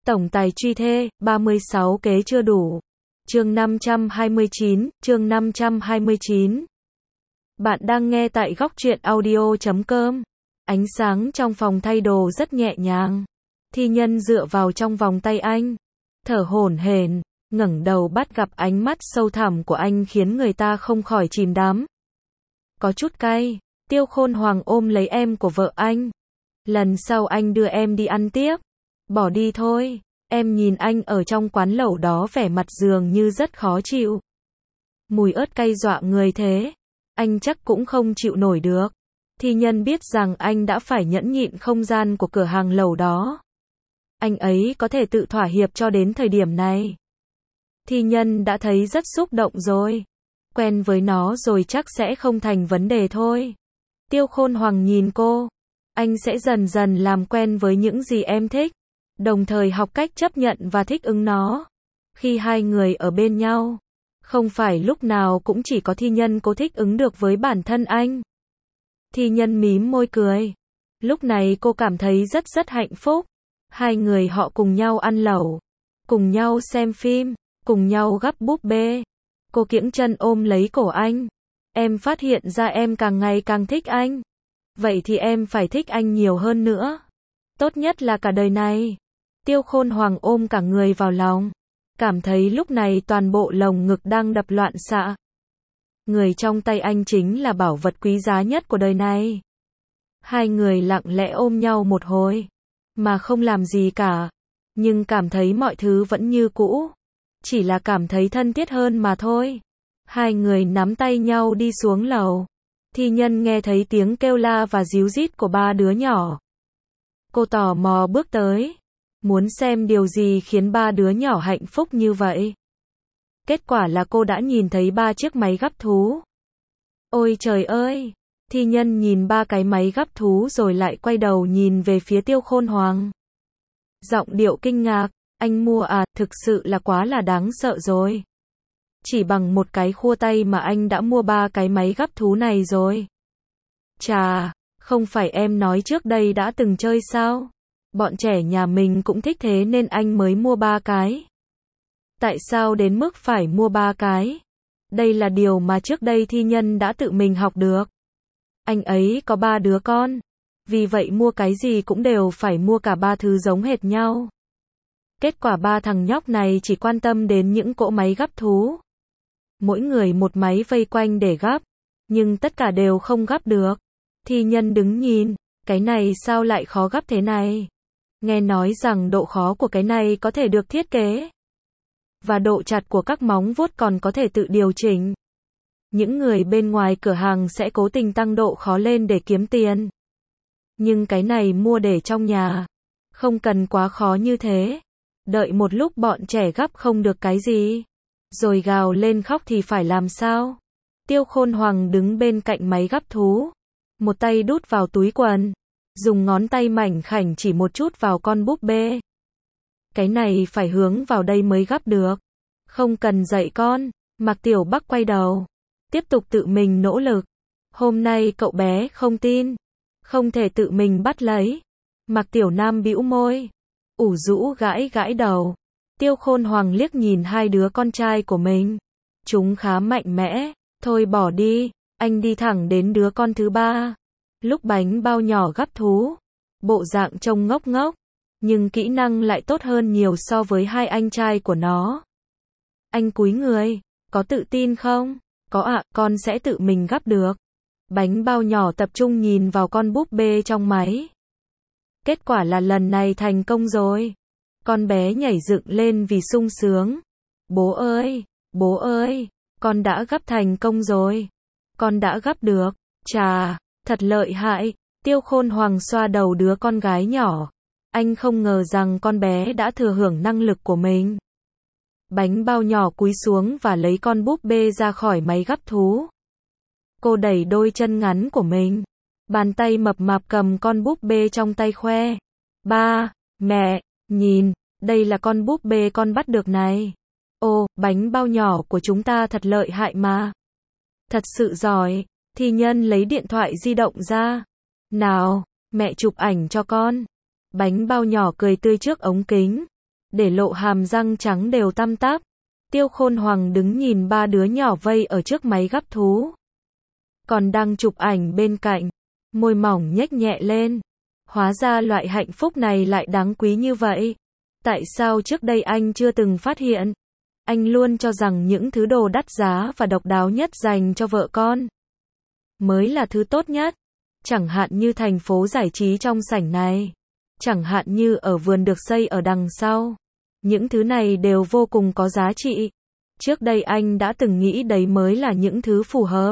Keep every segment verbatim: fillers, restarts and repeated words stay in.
Tổng tài truy thê, ba mươi sáu kế chưa đủ. Chương năm trăm hai mươi chín, chương năm trăm hai mươi chín. Bạn đang nghe tại góc truyện audio chấm com. Ánh sáng trong phòng thay đồ rất nhẹ nhàng. Thi Nhân dựa vào trong vòng tay anh, thở hổn hển, ngẩng đầu bắt gặp ánh mắt sâu thẳm của anh khiến người ta không khỏi chìm đắm. Có chút cay. Tiêu Khôn Hoàng ôm lấy em của vợ anh. Lần sau anh đưa em đi ăn tiếp. Bỏ đi thôi. Em nhìn anh ở trong quán lẩu đó vẻ mặt dường như rất khó chịu. Mùi ớt cay dọa người thế. Anh chắc cũng không chịu nổi được. Thi Nhân biết rằng anh đã phải nhẫn nhịn không gian của cửa hàng lẩu đó. Anh ấy có thể tự thỏa hiệp cho đến thời điểm này. Thi Nhân đã thấy rất xúc động rồi. Quen với nó rồi chắc sẽ không thành vấn đề thôi. Tiêu Khôn Hoàng nhìn cô. Anh sẽ dần dần làm quen với những gì em thích, đồng thời học cách chấp nhận và thích ứng nó. Khi hai người ở bên nhau, không phải lúc nào cũng chỉ có Thi Nhân cố thích ứng được với bản thân anh. Thi Nhân mím môi cười. Lúc này cô cảm thấy rất rất hạnh phúc. Hai người họ cùng nhau ăn lẩu, cùng nhau xem phim, cùng nhau gắp búp bê. Cô kiễng chân ôm lấy cổ anh. Em phát hiện ra em càng ngày càng thích anh. Vậy thì em phải thích anh nhiều hơn nữa. Tốt nhất là cả đời này. Tiêu Khôn Hoàng ôm cả người vào lòng. Cảm thấy lúc này toàn bộ lồng ngực đang đập loạn xạ. Người trong tay anh chính là bảo vật quý giá nhất của đời này. Hai người lặng lẽ ôm nhau một hồi, mà không làm gì cả. Nhưng cảm thấy mọi thứ vẫn như cũ. Chỉ là cảm thấy thân thiết hơn mà thôi. Hai người nắm tay nhau đi xuống lầu. Thi Nhân nghe thấy tiếng kêu la và díu dít của ba đứa nhỏ. Cô tò mò bước tới, muốn xem điều gì khiến ba đứa nhỏ hạnh phúc như vậy. Kết quả là cô đã nhìn thấy ba chiếc máy gắp thú. Ôi trời ơi! Thi Nhân nhìn ba cái máy gắp thú rồi lại quay đầu nhìn về phía Tiêu Khôn Hoàng. Giọng điệu kinh ngạc, anh mua à, thực sự là quá là đáng sợ rồi. Chỉ bằng một cái khua tay mà anh đã mua ba cái máy gắp thú này rồi. Chà, không phải em nói trước đây đã từng chơi sao? Bọn trẻ nhà mình cũng thích thế nên anh mới mua ba cái. Tại sao đến mức phải mua ba cái? Đây là điều mà trước đây Thi Nhân đã tự mình học được. Anh ấy có ba đứa con. Vì vậy mua cái gì cũng đều phải mua cả ba thứ giống hệt nhau. Kết quả ba thằng nhóc này chỉ quan tâm đến những cỗ máy gắp thú. Mỗi người một máy vây quanh để gắp, nhưng tất cả đều không gắp được. Thi Nhân đứng nhìn, cái này sao lại khó gắp thế này? Nghe nói rằng độ khó của cái này có thể được thiết kế. Và độ chặt của các móng vuốt còn có thể tự điều chỉnh. Những người bên ngoài cửa hàng sẽ cố tình tăng độ khó lên để kiếm tiền. Nhưng cái này mua để trong nhà. Không cần quá khó như thế. Đợi một lúc bọn trẻ gắp không được cái gì, rồi gào lên khóc thì phải làm sao? Tiêu Khôn Hoàng đứng bên cạnh máy gắp thú. Một tay đút vào túi quần. Dùng ngón tay mảnh khảnh chỉ một chút vào con búp bê. Cái này phải hướng vào đây mới gắp được. Không cần dạy con. Mạc Tiểu Bắc quay đầu. Tiếp tục tự mình nỗ lực. Hôm nay cậu bé không tin. Không thể tự mình bắt lấy. Mạc Tiểu Nam bĩu môi. Ủ rũ gãi gãi đầu. Tiêu Khôn Hoàng liếc nhìn hai đứa con trai của mình. Chúng khá mạnh mẽ. Thôi bỏ đi. Anh đi thẳng đến đứa con thứ ba. Lúc bánh bao nhỏ gắp thú. Bộ dạng trông ngốc ngốc. Nhưng kỹ năng lại tốt hơn nhiều so với hai anh trai của nó. Anh cúi người. Có tự tin không? Có ạ, con sẽ tự mình gắp được. Bánh bao nhỏ tập trung nhìn vào con búp bê trong máy. Kết quả là lần này thành công rồi. Con bé nhảy dựng lên vì sung sướng. Bố ơi, bố ơi, con đã gắp thành công rồi. Con đã gắp được. Chà, thật lợi hại. Tiêu Khôn Hoàng xoa đầu đứa con gái nhỏ. Anh không ngờ rằng con bé đã thừa hưởng năng lực của mình. Bánh bao nhỏ cúi xuống và lấy con búp bê ra khỏi máy gắp thú. Cô đẩy đôi chân ngắn của mình. Bàn tay mập mạp cầm con búp bê trong tay khoe. Ba, mẹ, nhìn, đây là con búp bê con bắt được này. Ồ, bánh bao nhỏ của chúng ta thật lợi hại mà. Thật sự giỏi. Thi Nhân lấy điện thoại di động ra. Nào, mẹ chụp ảnh cho con. Bánh bao nhỏ cười tươi trước ống kính. để lộ hàm răng trắng đều tăm tắp. Tiêu Khôn Hoàng đứng nhìn ba đứa nhỏ vây ở trước máy gắp thú. Còn đang chụp ảnh bên cạnh, môi mỏng nhếch nhẹ lên. Hóa ra loại hạnh phúc này lại đáng quý như vậy. Tại sao trước đây anh chưa từng phát hiện? Anh luôn cho rằng những thứ đồ đắt giá và độc đáo nhất dành cho vợ con mới là thứ tốt nhất. Chẳng hạn như thành phố giải trí trong sảnh này. Chẳng hạn như ở vườn được xây ở đằng sau. Những thứ này đều vô cùng có giá trị. Trước đây anh đã từng nghĩ đấy mới là những thứ phù hợp.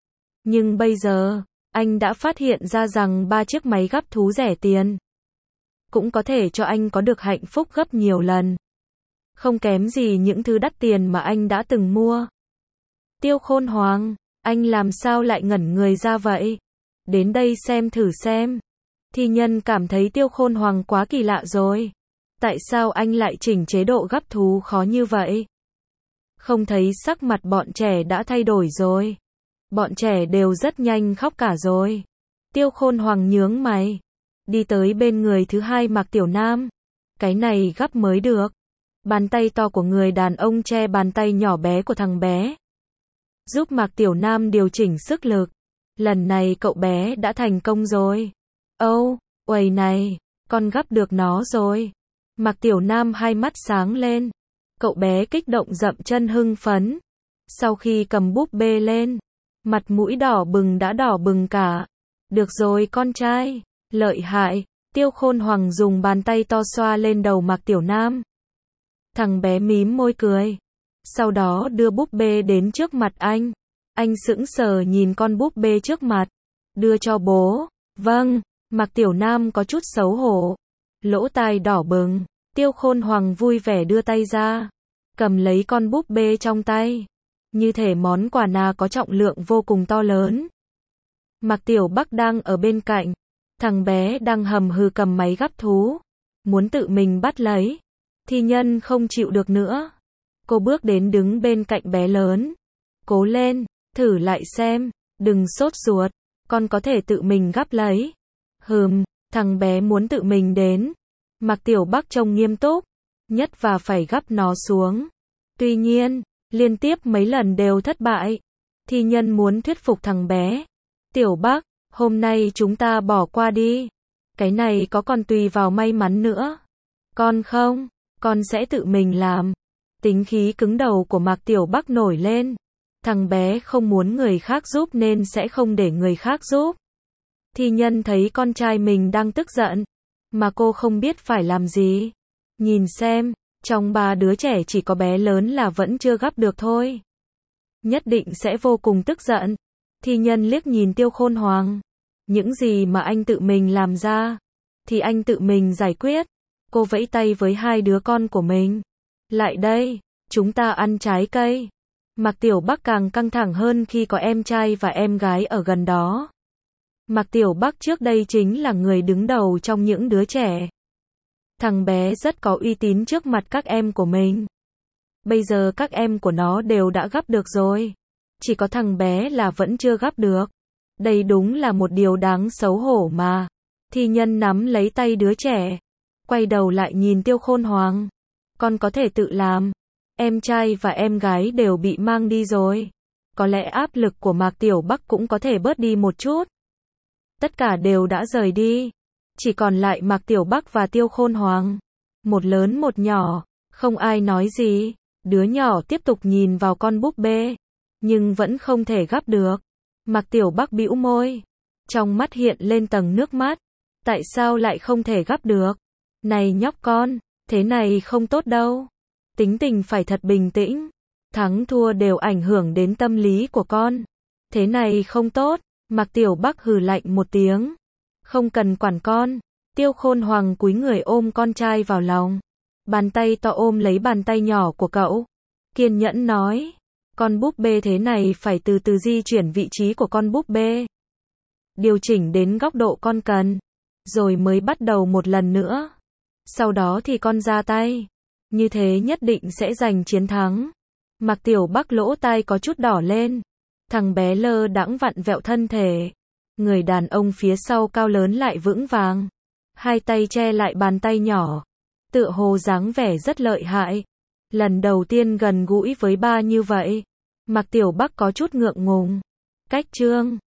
Nhưng bây giờ, anh đã phát hiện ra rằng ba chiếc máy gắp thú rẻ tiền cũng có thể cho anh có được hạnh phúc gấp nhiều lần. Không kém gì những thứ đắt tiền mà anh đã từng mua. Tiêu Khôn Hoàng, anh làm sao lại ngẩn người ra vậy? Đến đây xem thử xem. Thi Nhân cảm thấy Tiêu Khôn Hoàng quá kỳ lạ rồi. Tại sao anh lại chỉnh chế độ gắp thú khó như vậy? Không thấy sắc mặt bọn trẻ đã thay đổi rồi. Bọn trẻ đều rất nhanh khóc cả rồi. Tiêu Khôn Hoàng nhướng mày. Đi tới bên người thứ hai Mạc Tiểu Nam. Cái này gắp mới được. Bàn tay to của người đàn ông che bàn tay nhỏ bé của thằng bé. Giúp Mạc Tiểu Nam điều chỉnh sức lực. Lần này cậu bé đã thành công rồi. Âu, oh, uầy này, con gắp được nó rồi. Mạc Tiểu Nam hai mắt sáng lên. Cậu bé kích động dậm chân hưng phấn. Sau khi cầm búp bê lên, mặt mũi đỏ bừng đã đỏ bừng cả. Được rồi con trai, lợi hại. Tiêu Khôn Hoàng dùng bàn tay to xoa lên đầu Mạc Tiểu Nam. Thằng bé mím môi cười. Sau đó đưa búp bê đến trước mặt anh. Anh sững sờ nhìn con búp bê trước mặt. Đưa cho bố. Vâng, Mạc Tiểu Nam có chút xấu hổ. Lỗ tai đỏ bừng. Tiêu Khôn Hoàng vui vẻ đưa tay ra. Cầm lấy con búp bê trong tay. Như thể món quà nào có trọng lượng vô cùng to lớn. Mạc Tiểu Bắc đang ở bên cạnh. Thằng bé đang hầm hừ cầm máy gắp thú. Muốn tự mình bắt lấy. Thi Nhân không chịu được nữa. Cô bước đến đứng bên cạnh bé lớn. Cố lên, thử lại xem. Đừng sốt ruột. Con có thể tự mình gắp lấy. Hừm, thằng bé muốn tự mình đến. Mạc Tiểu Bắc trông nghiêm túc. Nhất và phải gắp nó xuống. Tuy nhiên, liên tiếp mấy lần đều thất bại. Thi Nhân muốn thuyết phục thằng bé. Tiểu Bắc, hôm nay chúng ta bỏ qua đi. Cái này có còn tùy vào may mắn nữa. Con không, con sẽ tự mình làm. Tính khí cứng đầu của Mạc Tiểu Bắc nổi lên. Thằng bé không muốn người khác giúp nên sẽ không để người khác giúp. Thi Nhân thấy con trai mình đang tức giận, mà cô không biết phải làm gì. Nhìn xem, trong ba đứa trẻ chỉ có bé lớn là vẫn chưa gắp được thôi. Nhất định sẽ vô cùng tức giận. Thi Nhân liếc nhìn Tiêu Khôn Hoàng. Những gì mà anh tự mình làm ra, thì anh tự mình giải quyết. Cô vẫy tay với hai đứa con của mình. Lại đây, chúng ta ăn trái cây. Mạc Tiểu Bắc càng căng thẳng hơn khi có em trai và em gái ở gần đó. Mạc Tiểu Bắc trước đây chính là người đứng đầu trong những đứa trẻ. Thằng bé rất có uy tín trước mặt các em của mình. Bây giờ các em của nó đều đã gắp được rồi. Chỉ có thằng bé là vẫn chưa gắp được. Đây đúng là một điều đáng xấu hổ mà. Thi Nhân nắm lấy tay đứa trẻ. Quay đầu lại nhìn Tiêu Khôn Hoàng. Con có thể tự làm. Em trai và em gái đều bị mang đi rồi. Có lẽ áp lực của Mạc Tiểu Bắc cũng có thể bớt đi một chút. Tất cả đều đã rời đi. Chỉ còn lại Mạc Tiểu Bắc và Tiêu Khôn Hoàng. Một lớn một nhỏ. Không ai nói gì. Đứa nhỏ tiếp tục nhìn vào con búp bê. Nhưng vẫn không thể gắp được. Mạc Tiểu Bắc bĩu môi. Trong mắt hiện lên tầng nước mắt. Tại sao lại không thể gắp được? Này nhóc con, thế này không tốt đâu. Tính tình phải thật bình tĩnh. Thắng thua đều ảnh hưởng đến tâm lý của con. Thế này không tốt. Mạc Tiểu Bắc hừ lạnh một tiếng. Không cần quản con. Tiêu Khôn Hoàng cúi người ôm con trai vào lòng. Bàn tay to ôm lấy bàn tay nhỏ của cậu. Kiên nhẫn nói. Con búp bê thế này phải từ từ di chuyển vị trí của con búp bê. Điều chỉnh đến góc độ con cần. Rồi mới bắt đầu một lần nữa. Sau đó thì con ra tay. Như thế nhất định sẽ giành chiến thắng. Mạc Tiểu Bắc lỗ tai có chút đỏ lên. Thằng bé lơ đãng vặn vẹo thân thể. Người đàn ông phía sau cao lớn lại vững vàng. Hai tay che lại bàn tay nhỏ. tựa hồ dáng vẻ rất lợi hại. Lần đầu tiên gần gũi với ba như vậy. Mạc Tiểu Bắc có chút ngượng ngùng. Cách Trương